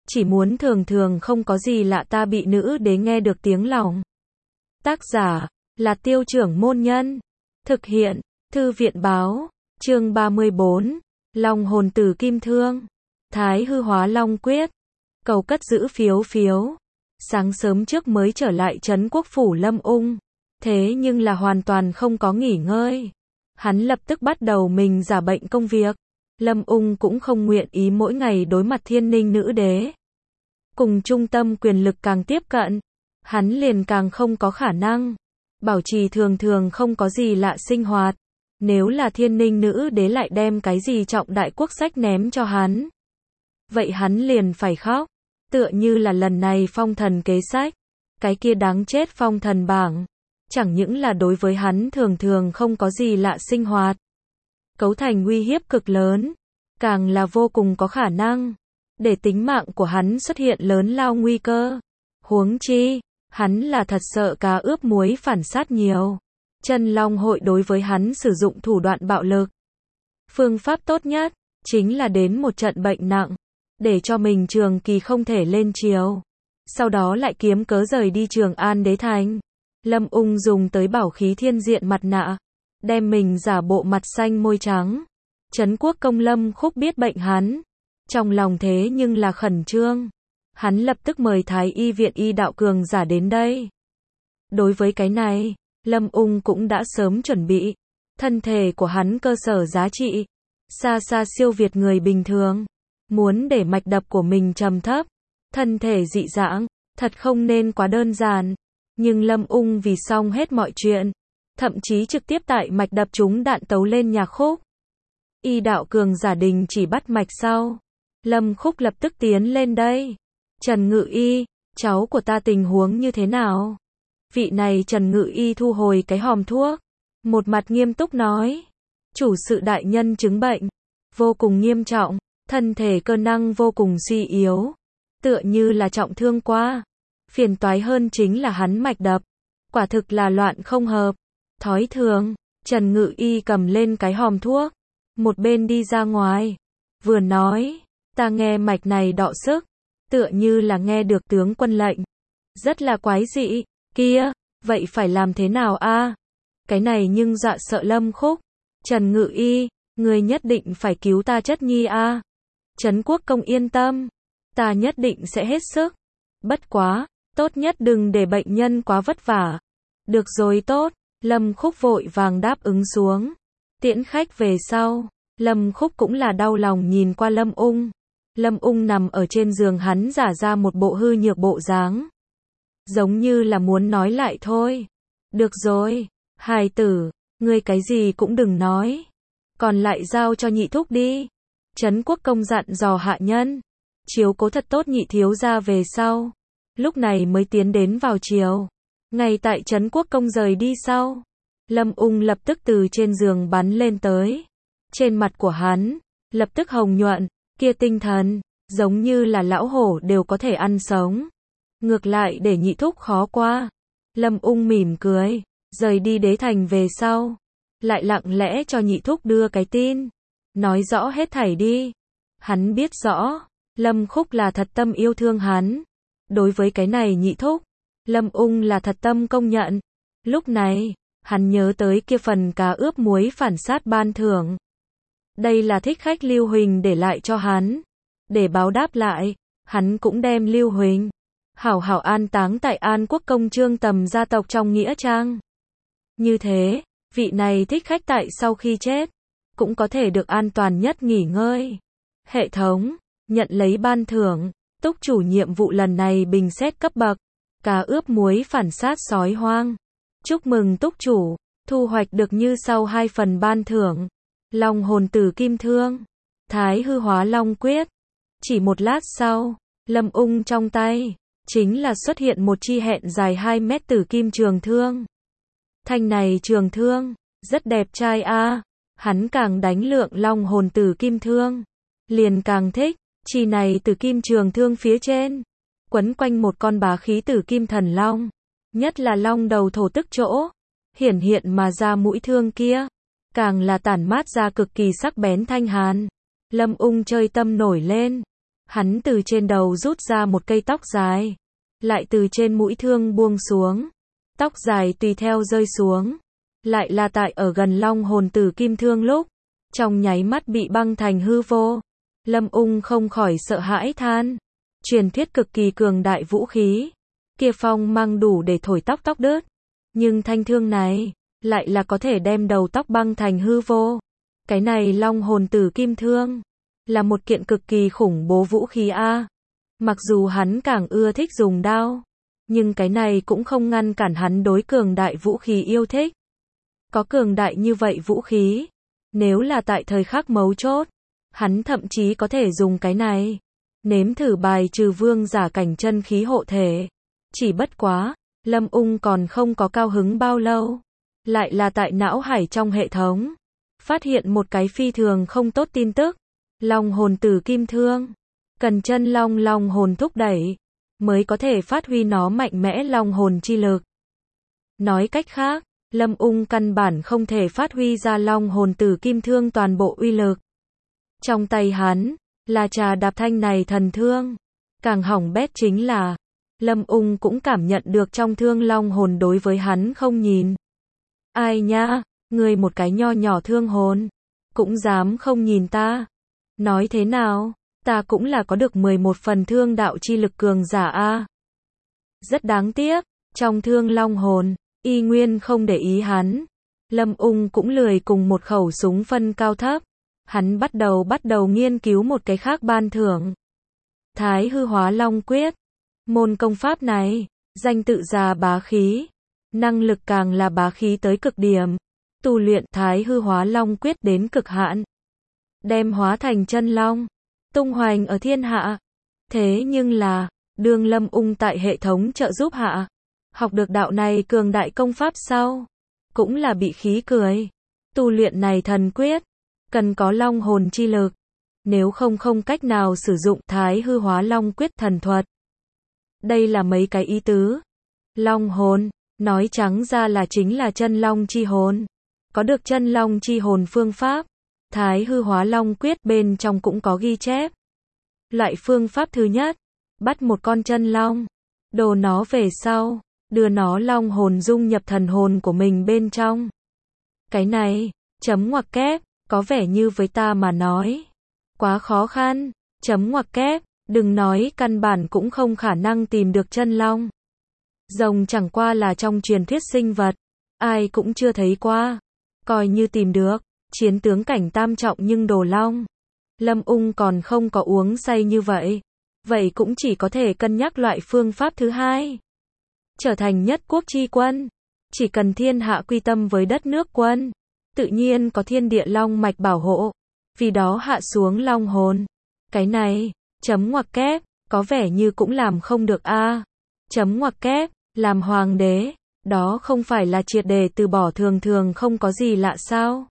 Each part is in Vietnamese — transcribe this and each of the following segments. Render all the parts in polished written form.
chỉ muốn thường thường không có gì lạ ta bị nữ đế nghe được tiếng lòng. Tác giả là Tiêu Trưởng Môn Nhân. Thực hiện Thư viện Báo. Chương 34. Long hồn tử kim thương. Thái hư hóa long quyết. Cầu cất giữ phiếu phiếu. Sáng sớm trước mới trở lại trấn quốc phủ Lâm Ung. Thế nhưng là hoàn toàn không có nghỉ ngơi. Hắn lập tức bắt đầu mình giả bệnh công việc. Lâm Ung cũng không nguyện ý mỗi ngày đối mặt thiên ninh nữ đế. Cùng trung tâm quyền lực càng tiếp cận, hắn liền càng không có khả năng bảo trì thường thường không có gì lạ sinh hoạt. Nếu là thiên ninh nữ đế lại đem cái gì trọng đại quốc sách ném cho hắn, vậy hắn liền phải khóc. Tựa như là lần này phong thần kế sách, cái kia đáng chết phong thần bảng, chẳng những là đối với hắn thường thường không có gì lạ sinh hoạt, cấu thành uy hiếp cực lớn, càng là vô cùng có khả năng để tính mạng của hắn xuất hiện lớn lao nguy cơ. Huống chi, hắn là thật sợ cá ướp muối phản sát nhiều. Chân Long hội đối với hắn sử dụng thủ đoạn bạo lực. Phương pháp tốt nhất chính là đến một trận bệnh nặng, để cho mình trường kỳ không thể lên chiếu. Sau đó lại kiếm cớ rời đi Trường An đế thành. Lâm Ung dùng tới bảo khí thiên diện mặt nạ, đem mình giả bộ mặt xanh môi trắng. Trấn quốc công Lâm Khúc biết bệnh hắn, trong lòng thế nhưng là khẩn trương. Hắn lập tức mời Thái y viện y đạo cường giả đến đây. Đối với cái này, Lâm Ung cũng đã sớm chuẩn bị. Thân thể của hắn cơ sở giá trị xa xa siêu việt người bình thường. Muốn để mạch đập của mình trầm thấp, thân thể dị dạng, thật không nên quá đơn giản. Nhưng Lâm Ung vì xong hết mọi chuyện, thậm chí trực tiếp tại mạch đập trúng đạn tấu lên nhạc khúc. Y đạo cường giả đình chỉ bắt mạch sau, Lâm Khúc lập tức tiến lên đây. Trần Ngự Y, cháu của ta tình huống như thế nào? Vị này Trần Ngự Y thu hồi cái hòm thuốc, một mặt nghiêm túc nói. Chủ sự đại nhân chứng bệnh vô cùng nghiêm trọng, thân thể cơ năng vô cùng suy yếu, tựa như là trọng thương qua. Phiền toái hơn chính là hắn mạch đập, quả thực là loạn không hợp thói thường. Trần Ngự Y cầm lên cái hòm thuốc, một bên đi ra ngoài, vừa nói, ta nghe mạch này đọ sức, tựa như là nghe được tướng quân lệnh, rất là quái dị. Kia, vậy phải làm thế nào a? Cái này nhưng dọa sợ Lâm Khúc. Trần Ngự Y, người nhất định phải cứu ta chất nhi a. Trấn quốc công yên tâm, ta nhất định sẽ hết sức. Bất quá, tốt nhất đừng để bệnh nhân quá vất vả. Được rồi tốt, Lâm Khúc vội vàng đáp ứng xuống. Tiễn khách về sau, Lâm Khúc cũng là đau lòng nhìn qua Lâm Ung. Lâm Ung nằm ở trên giường, hắn giả ra một bộ hư nhược bộ dáng, giống như là muốn nói lại thôi. Được rồi, hài tử, ngươi cái gì cũng đừng nói, còn lại giao cho nhị thúc đi. Trấn quốc công dặn dò hạ nhân, chiếu cố thật tốt nhị thiếu gia về sau. Lúc này mới tiến đến vào chiều. Ngay tại Trấn quốc công rời đi sau, Lâm Ung lập tức từ trên giường bắn lên tới. Trên mặt của hắn lập tức hồng nhuận, kia tinh thần giống như là lão hổ đều có thể ăn sống, ngược lại để nhị thúc khó qua. Lâm Ung mỉm cười, rời đi đế thành về sau, lại lặng lẽ cho nhị thúc đưa cái tin, nói rõ hết thảy đi. Hắn biết rõ, Lâm Khúc là thật tâm yêu thương hắn. Đối với cái này nhị thúc, Lâm Ung là thật tâm công nhận. Lúc này, hắn nhớ tới kia phần cá ướp muối phản sát ban thưởng. Đây là thích khách Lưu Huỳnh để lại cho hắn. Để báo đáp lại, hắn cũng đem Lưu Huỳnh hảo hảo an táng tại An Quốc công Trương Tầm gia tộc trong nghĩa trang. Như thế, vị này thích khách tại sau khi chết, cũng có thể được an toàn nhất nghỉ ngơi. Hệ thống, nhận lấy ban thưởng, túc chủ nhiệm vụ lần này bình xét cấp bậc, cá ướp muối phản sát sói hoang. Chúc mừng túc chủ, thu hoạch được như sau 2 phần ban thưởng. Long hồn tử kim thương, Thái hư hóa long quyết. Chỉ một lát sau, Lâm Ung trong tay chính là xuất hiện một chi hẹn dài 2 mét tử kim trường thương. Thanh này trường thương rất đẹp trai a. Hắn càng đánh lượng long hồn tử kim thương, liền càng thích. Chi này tử kim trường thương phía trên quấn quanh một con bá khí tử kim thần long, nhất là long đầu thổ tức chỗ hiển hiện mà ra mũi thương kia, càng là tản mát ra cực kỳ sắc bén thanh hàn. Lâm Ung chơi tâm nổi lên, Hắn từ trên đầu rút ra một cây tóc dài, lại từ trên mũi thương buông xuống. Tóc dài tùy theo rơi xuống, lại là tại ở gần long hồn tử kim thương lúc, trong nháy mắt bị băng thành hư vô. Lâm Ung không khỏi sợ hãi than, truyền thuyết cực kỳ cường đại vũ khí, kia phong mang đủ để thổi tóc đứt, nhưng thanh thương này, lại là có thể đem đầu tóc băng thành hư vô. Cái này long hồn tử kim thương, là một kiện cực kỳ khủng bố vũ khí a. Mặc dù hắn càng ưa thích dùng đao, nhưng cái này cũng không ngăn cản hắn đối cường đại vũ khí yêu thích. Có cường đại như vậy vũ khí, nếu là tại thời khắc mấu chốt, hắn thậm chí có thể dùng cái này, nếm thử bài trừ vương giả cảnh chân khí hộ thể. Chỉ bất quá, Lâm Ung còn không có cao hứng bao lâu, lại là tại não hải trong hệ thống, phát hiện một cái phi thường không tốt tin tức. Long hồn tử kim thương, cần chân long hồn thúc đẩy, mới có thể phát huy nó mạnh mẽ long hồn chi lực. Nói cách khác, Lâm Ung căn bản không thể phát huy ra long hồn tử kim thương toàn bộ uy lực. Trong tay hắn, là trà đạp thanh này thần thương. Càng hỏng bét chính là, Lâm Ung cũng cảm nhận được trong thương long hồn đối với hắn không nhìn. Ai nha, ngươi một cái nho nhỏ thương hồn, cũng dám không nhìn ta. Nói thế nào, ta cũng là có được 11 phần thương đạo chi lực cường giả a. Rất đáng tiếc, trong thương long hồn, y nguyên không để ý hắn. Lâm Ung cũng lười cùng một khẩu súng phân cao thấp. Hắn bắt đầu nghiên cứu một cái khác ban thưởng. Thái hư hóa long quyết. Môn công pháp này, danh tự già bá khí, năng lực càng là bá khí tới cực điểm. Tu luyện thái hư hóa long quyết đến cực hạn, đem hóa thành chân long, tung hoành ở thiên hạ. Thế nhưng là, đương Lâm Ung tại hệ thống trợ giúp hạ, học được đạo này cường đại công pháp sau, cũng là bị khí cười. Tu luyện này thần quyết, cần có long hồn chi lực, nếu không cách nào sử dụng thái hư hóa long quyết thần thuật. Đây là mấy cái ý tứ. Long hồn, nói trắng ra là chính là chân long chi hồn. Có được chân long chi hồn phương pháp, thái hư hóa long quyết bên trong cũng có ghi chép. Loại phương pháp thứ nhất, bắt một con chân long, đồ nó về sau, đưa nó long hồn dung nhập thần hồn của mình bên trong. Cái này, chấm ngoặc kép, có vẻ như với ta mà nói, quá khó khăn, chấm ngoặc kép, đừng nói căn bản cũng không khả năng tìm được chân long. Rồng chẳng qua là trong truyền thuyết sinh vật, ai cũng chưa thấy qua, coi như tìm được, chiến tướng cảnh tam trọng nhưng đồ long. Lâm Ung còn không có uống say như vậy, vậy cũng chỉ có thể cân nhắc loại phương pháp thứ hai. Trở thành nhất quốc chi quân, chỉ cần thiên hạ quy tâm với đất nước quân, tự nhiên có thiên địa long mạch bảo hộ, vì đó hạ xuống long hồn. Cái này, chấm ngoặc kép, có vẻ như cũng làm không được a. Chấm ngoặc kép, làm hoàng đế, đó không phải là triệt để từ bỏ thường không có gì lạ sao?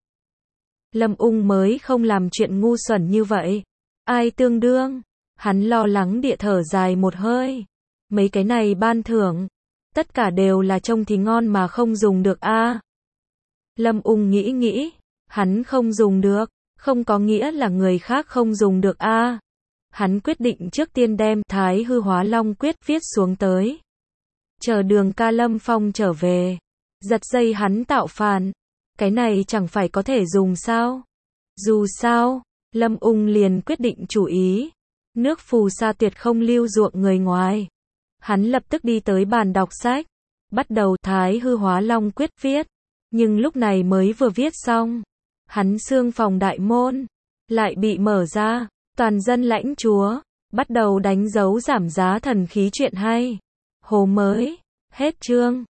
Lâm Ung mới không làm chuyện ngu xuẩn như vậy. Ai tương đương? Hắn lo lắng địa thở dài một hơi. Mấy cái này ban thưởng, tất cả đều là trông thì ngon mà không dùng được a. Lâm Ung nghĩ, hắn không dùng được, không có nghĩa là người khác không dùng được a. Hắn quyết định trước tiên đem thái hư hóa long quyết viết xuống tới. Chờ Đường ca Lâm Phong trở về, giật dây hắn tạo phản. Cái này chẳng phải có thể dùng sao? Dù sao, Lâm Ung liền quyết định chủ ý. Nước phù sa tuyệt không lưu ruộng người ngoài. Hắn lập tức đi tới bàn đọc sách, bắt đầu thái hư hóa long quyết viết. Nhưng lúc này mới vừa viết xong, hắn xương phòng đại môn lại bị mở ra, toàn dân lãnh chúa bắt đầu đánh dấu giảm giá thần khí chuyện hay. Hồ mới, hết chương.